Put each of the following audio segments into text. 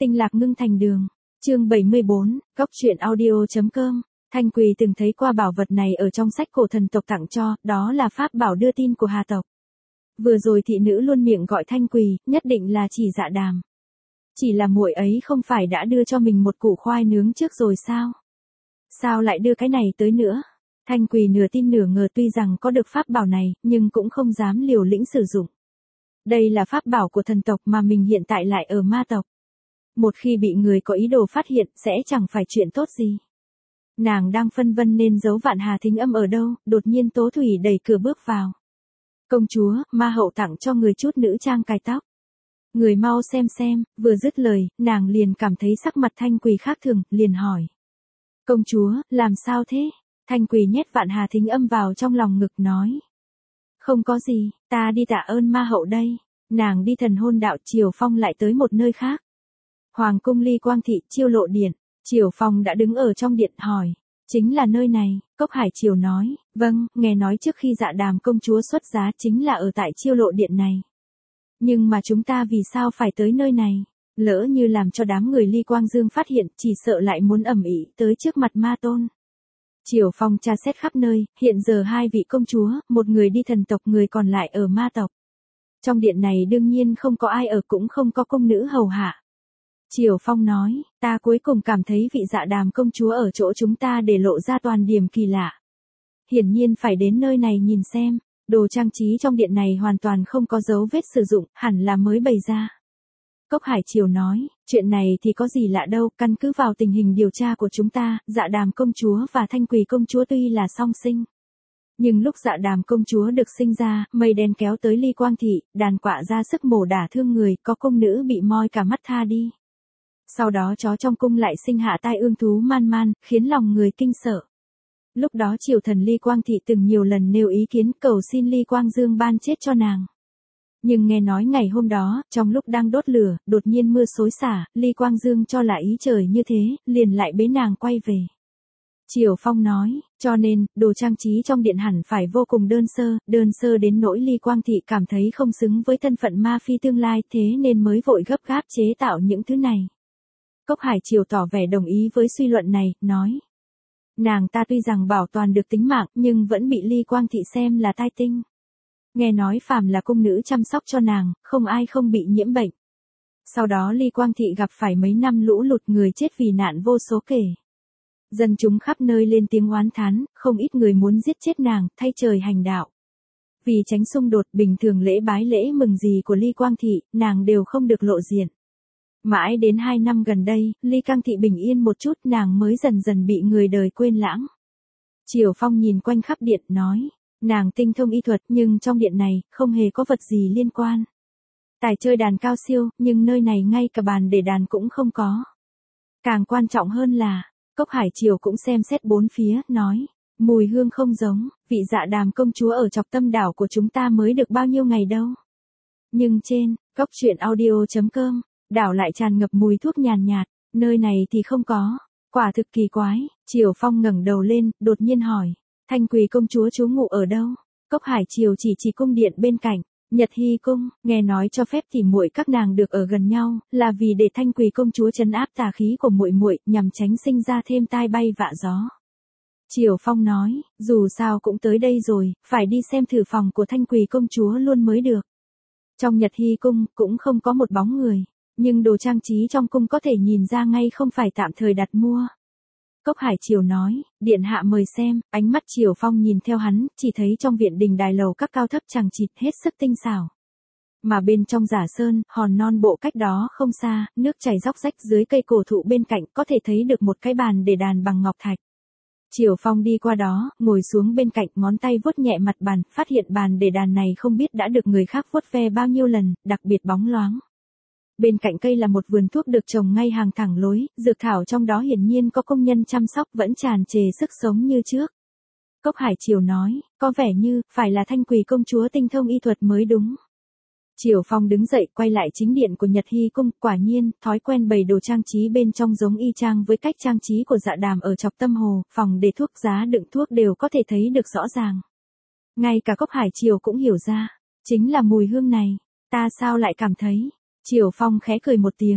Tinh lạc ngưng thành đường. Chương 74, Góc truyện audio.com. Thanh Quỳ từng thấy qua bảo vật này ở trong sách cổ thần tộc tặng cho, đó là pháp bảo đưa tin của Hà tộc. Vừa rồi thị nữ luôn miệng gọi Thanh Quỳ, nhất định là chỉ Dạ Đàm. Chỉ là muội ấy không phải đã đưa cho mình một củ khoai nướng trước rồi sao? Sao lại đưa cái này tới nữa? Thanh Quỳ nửa tin nửa ngờ, tuy rằng có được pháp bảo này, nhưng cũng không dám liều lĩnh sử dụng. Đây là pháp bảo của thần tộc mà mình hiện tại lại ở ma tộc. Một khi bị người có ý đồ phát hiện sẽ chẳng phải chuyện tốt gì. Nàng đang phân vân nên giấu Vạn Hà Thính Âm ở đâu, đột nhiên Tố Thủy đẩy cửa bước vào. Công chúa, ma hậu tặng cho người chút nữ trang cài tóc. Người mau xem, vừa dứt lời, nàng liền cảm thấy sắc mặt Thanh Quỳ khác thường, liền hỏi. Công chúa, làm sao thế? Thanh Quỳ nhét Vạn Hà Thính Âm vào trong lòng ngực nói. Không có gì, ta đi tạ ơn ma hậu đây. Nàng đi Thần Hôn Đạo. Triều Phong lại tới một nơi khác. Hoàng cung Ly Quang Thị, Chiêu Lộ Điện. Triều Phong đã đứng ở trong điện hỏi. Chính là nơi này, Cốc Hải Triều nói. Vâng, nghe nói trước khi Dạ Đàm công chúa xuất giá chính là ở tại Chiêu Lộ Điện này. Nhưng mà chúng ta vì sao phải tới nơi này? Lỡ như làm cho đám người Ly Quang Dương phát hiện, chỉ sợ lại muốn ầm ĩ tới trước mặt ma tôn. Triều Phong tra xét khắp nơi, hiện giờ hai vị công chúa, một người đi thần tộc, người còn lại ở ma tộc. Trong điện này đương nhiên không có ai ở, cũng không có công nữ hầu hạ. Triều Phong nói, ta cuối cùng cảm thấy vị Dạ Đàm công chúa ở chỗ chúng ta để lộ ra toàn điểm kỳ lạ. Hiển nhiên phải đến nơi này nhìn xem, đồ trang trí trong điện này hoàn toàn không có dấu vết sử dụng, hẳn là mới bày ra. Cốc Hải Triều nói, chuyện này thì có gì lạ đâu, căn cứ vào tình hình điều tra của chúng ta, Dạ Đàm công chúa và Thanh Quỳ công chúa tuy là song sinh. Nhưng lúc Dạ Đàm công chúa được sinh ra, mây đen kéo tới Ly Quang Thị, đàn quạ ra sức mổ đả thương người, có công nữ bị moi cả mắt tha đi. Sau đó chó trong cung lại sinh hạ tai ương thú man man, khiến lòng người kinh sợ. Lúc đó triều thần Ly Quang Thị từng nhiều lần nêu ý kiến cầu xin Ly Quang Dương ban chết cho nàng. Nhưng nghe nói ngày hôm đó, trong lúc đang đốt lửa, đột nhiên mưa xối xả, Ly Quang Dương cho là ý trời như thế, liền lại bế nàng quay về. Triều Phong nói, cho nên, đồ trang trí trong điện hẳn phải vô cùng đơn sơ đến nỗi Ly Quang Thị cảm thấy không xứng với thân phận ma phi tương lai, thế nên mới vội gấp gáp chế tạo những thứ này. Cốc Hải Triều tỏ vẻ đồng ý với suy luận này, nói. Nàng ta tuy rằng bảo toàn được tính mạng, nhưng vẫn bị Ly Quang Thị xem là tai tinh. Nghe nói phàm là cung nữ chăm sóc cho nàng, không ai không bị nhiễm bệnh. Sau đó Ly Quang Thị gặp phải mấy năm lũ lụt, người chết vì nạn vô số kể. Dân chúng khắp nơi lên tiếng oán thán, không ít người muốn giết chết nàng, thay trời hành đạo. Vì tránh xung đột, bình thường lễ bái lễ mừng gì của Ly Quang Thị, nàng đều không được lộ diện. Mãi đến 2 năm gần đây, Ly Quang Thị bình yên một chút, nàng mới dần dần bị người đời quên lãng. Triều Phong nhìn quanh khắp điện, nói, nàng tinh thông y thuật nhưng trong điện này, không hề có vật gì liên quan. Tài chơi đàn cao siêu, nhưng nơi này ngay cả bàn để đàn cũng không có. Càng quan trọng hơn là, Cốc Hải Triều cũng xem xét bốn phía, nói, mùi hương không giống, vị Dạ Đàm công chúa ở Trọc Tâm Đảo của chúng ta mới được bao nhiêu ngày đâu. Nhưng trên, Góc truyện audio.com, đảo lại tràn ngập mùi thuốc nhàn nhạt, nơi này thì không có, quả thực kỳ quái. Triều Phong ngẩng đầu lên, đột nhiên hỏi, Thanh Quỳ công chúa trú ngụ ở đâu? Cốc Hải Triều chỉ cung điện bên cạnh, Nhật Hy cung, nghe nói cho phép tỉ muội các nàng được ở gần nhau, là vì để Thanh Quỳ công chúa trấn áp tà khí của muội muội, nhằm tránh sinh ra thêm tai bay vạ gió. Triều Phong nói, dù sao cũng tới đây rồi, phải đi xem thử phòng của Thanh Quỳ công chúa luôn mới được. Trong Nhật Hy cung, cũng không có một bóng người, nhưng đồ trang trí trong cung có thể nhìn ra ngay không phải tạm thời đặt mua. Cốc Hải Triều nói, điện hạ mời xem, ánh mắt Triều Phong nhìn theo hắn, chỉ thấy trong viện đình đài lầu các cao thấp chằng chịt, hết sức tinh xảo. Mà bên trong Giả Sơn, hòn non bộ cách đó không xa, nước chảy róc rách, dưới cây cổ thụ bên cạnh có thể thấy được một cái bàn để đàn bằng ngọc thạch. Triều Phong đi qua đó, ngồi xuống bên cạnh, ngón tay vuốt nhẹ mặt bàn, phát hiện bàn để đàn này không biết đã được người khác vuốt ve bao nhiêu lần, đặc biệt bóng loáng. Bên cạnh cây là một vườn thuốc được trồng ngay hàng thẳng lối, dược thảo trong đó hiển nhiên có công nhân chăm sóc, vẫn tràn trề sức sống như trước. Cốc Hải Triều nói, có vẻ như, phải là Thanh Quỳ công chúa tinh thông y thuật mới đúng. Triều Phong đứng dậy, quay lại chính điện của Nhật Hy cung, quả nhiên, thói quen bày đồ trang trí bên trong giống y chang với cách trang trí của Dạ Đàm ở Trọc Tâm Hồ, phòng để thuốc, giá đựng thuốc đều có thể thấy được rõ ràng. Ngay cả Cốc Hải Triều cũng hiểu ra, chính là mùi hương này, ta sao lại cảm thấy. Triều Phong khẽ cười một tiếng,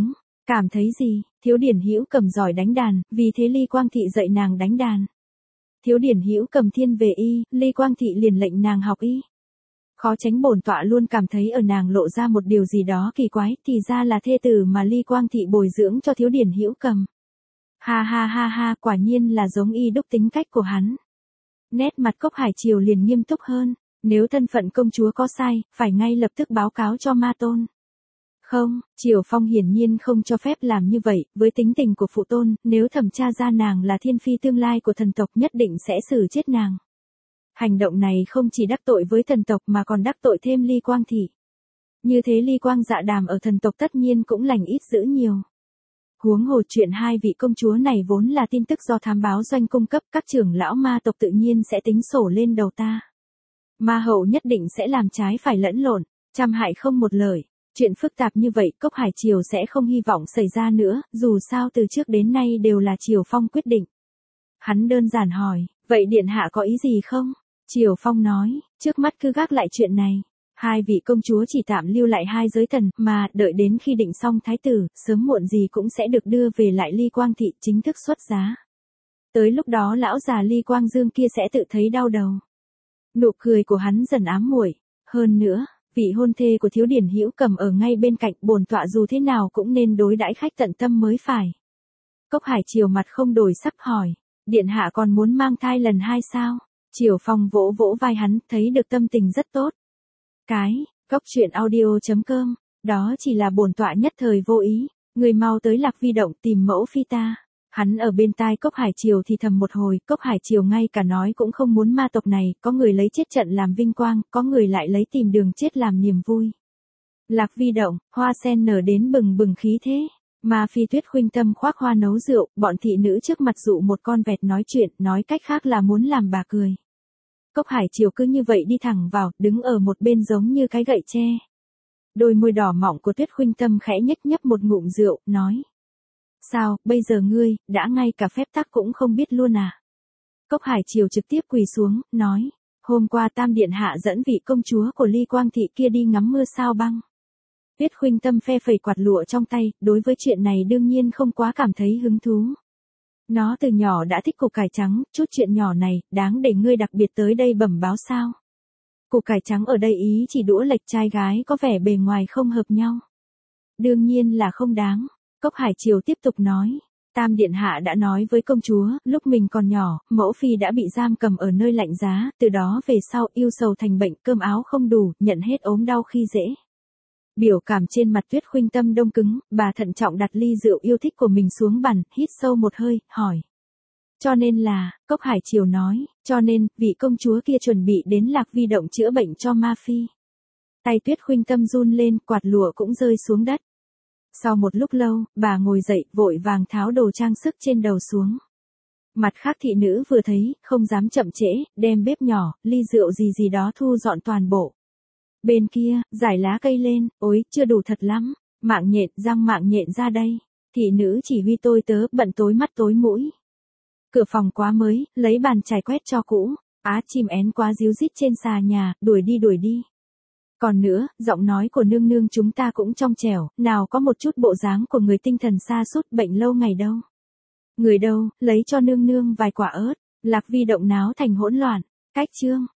Cảm thấy gì? Thiếu Điển Hữu Cầm giỏi đánh đàn, vì thế Ly Quang Thị dạy nàng đánh đàn. Thiếu Điển Hữu Cầm thiên về y, Ly Quang Thị liền lệnh nàng học y. Khó tránh bổn tọa luôn cảm thấy ở nàng lộ ra một điều gì đó kỳ quái, thì ra là thê tử mà Ly Quang Thị bồi dưỡng cho Thiếu Điển Hữu Cầm. Ha ha ha ha, quả nhiên là giống y đúc tính cách của hắn. Nét mặt Cốc Hải Triều liền nghiêm túc hơn, nếu thân phận công chúa có sai, phải ngay lập tức báo cáo cho ma tôn. Không, Triều Phong hiển nhiên không cho phép làm như vậy, với tính tình của phụ tôn, nếu thẩm tra ra nàng là thiên phi tương lai của thần tộc nhất định sẽ xử chết nàng. Hành động này không chỉ đắc tội với thần tộc mà còn đắc tội thêm Ly Quang Thị. Như thế Ly Quang Dạ Đàm ở thần tộc tất nhiên cũng lành ít dữ nhiều. Huống hồ chuyện hai vị công chúa này vốn là tin tức do thám báo doanh cung cấp, các trưởng lão ma tộc tự nhiên sẽ tính sổ lên đầu ta. Ma hậu nhất định sẽ làm trái phải lẫn lộn, trăm hại không một lợi. Chuyện phức tạp như vậy Cốc Hải Triều sẽ không hy vọng xảy ra nữa, dù sao từ trước đến nay đều là Triều Phong quyết định. Hắn đơn giản hỏi, vậy điện hạ có ý gì không? Triều Phong nói, trước mắt cứ gác lại chuyện này. Hai vị công chúa chỉ tạm lưu lại hai giới thần, mà đợi đến khi định xong thái tử, sớm muộn gì cũng sẽ được đưa về lại Ly Quang Thị chính thức xuất giá. Tới lúc đó lão già Ly Quang Dương kia sẽ tự thấy đau đầu. Nụ cười của hắn dần ám muội. Hơn nữa, vị hôn thê của Thiếu Điển Hữu Cầm ở ngay bên cạnh, bổn tọa dù thế nào cũng nên đối đãi khách tận tâm mới phải. Cốc Hải Triều mặt không đổi sắc hỏi, điện hạ còn muốn mang thai lần hai sao? Triều Phong vỗ vỗ vai hắn, thấy được tâm tình rất tốt. Cốc truyện audio.com, đó chỉ là bổn tọa nhất thời vô ý, người mau tới Lạc Vi Động tìm mẫu phi ta. Hắn ở bên tai Cốc Hải Triều thì thầm một hồi, Cốc Hải Triều ngay cả nói cũng không muốn ma tộc này, có người lấy chết trận làm vinh quang, có người lại lấy tìm đường chết làm niềm vui. Lạc Vi Động, hoa sen nở đến bừng bừng khí thế. Ma Phi Tuyết Khuynh Tâm khoác hoa nấu rượu, bọn thị nữ trước mặt dụ một con vẹt nói chuyện, nói cách khác là muốn làm bà cười. Cốc Hải Triều cứ như vậy đi thẳng vào, đứng ở một bên giống như cái gậy tre. Đôi môi đỏ mọng của Tuyết Khuynh Tâm khẽ nhếch nhấp một ngụm rượu, nói. Sao, bây giờ ngươi, đã ngay cả phép tắc cũng không biết luôn à? Cốc Hải Triều trực tiếp quỳ xuống, nói. Hôm qua Tam Điện Hạ dẫn vị công chúa của Ly Quang Thị kia đi ngắm mưa sao băng. Tuyết Khuynh Tâm phe phẩy quạt lụa trong tay, đối với chuyện này đương nhiên không quá cảm thấy hứng thú. Nó từ nhỏ đã thích củ cải trắng, chút chuyện nhỏ này, đáng để ngươi đặc biệt tới đây bẩm báo sao? Củ cải trắng ở đây ý chỉ đũa lệch trai gái có vẻ bề ngoài không hợp nhau. Đương nhiên là không đáng. Cốc Hải Triều tiếp tục nói. Tam Điện Hạ đã nói với công chúa, lúc mình còn nhỏ, mẫu phi đã bị giam cầm ở nơi lạnh giá, từ đó về sau yêu sầu thành bệnh, cơm áo không đủ, nhận hết ốm đau khi dễ. Biểu cảm trên mặt Tuyết Khuynh Tâm đông cứng, bà thận trọng đặt ly rượu yêu thích của mình xuống bàn, hít sâu một hơi, hỏi. Cho nên là, Cốc Hải Triều nói, cho nên, vị công chúa kia chuẩn bị đến Lạc Vi Động chữa bệnh cho Ma Phi. Tay Tuyết Khuynh Tâm run lên, quạt lụa cũng rơi xuống đất. Sau một lúc lâu, bà ngồi dậy, vội vàng tháo đồ trang sức trên đầu xuống. Mặt khác thị nữ vừa thấy, không dám chậm trễ, đem bếp nhỏ, ly rượu gì đó thu dọn toàn bộ. Bên kia, giải lá cây lên, ối, chưa đủ thật lắm, mạng nhện, răng mạng nhện ra đây. Thị nữ chỉ huy tôi tớ, bận tối mắt tối mũi. Cửa phòng quá mới, lấy bàn chải quét cho cũ. Á chim én quá díu dít trên xà nhà, đuổi đi. Còn nữa, giọng nói của nương nương chúng ta cũng trong trẻo, nào có một chút bộ dáng của người tinh thần sa sút bệnh lâu ngày đâu. Người đâu, lấy cho nương nương vài quả ớt, Lạc Vi Động náo thành hỗn loạn. Cách chương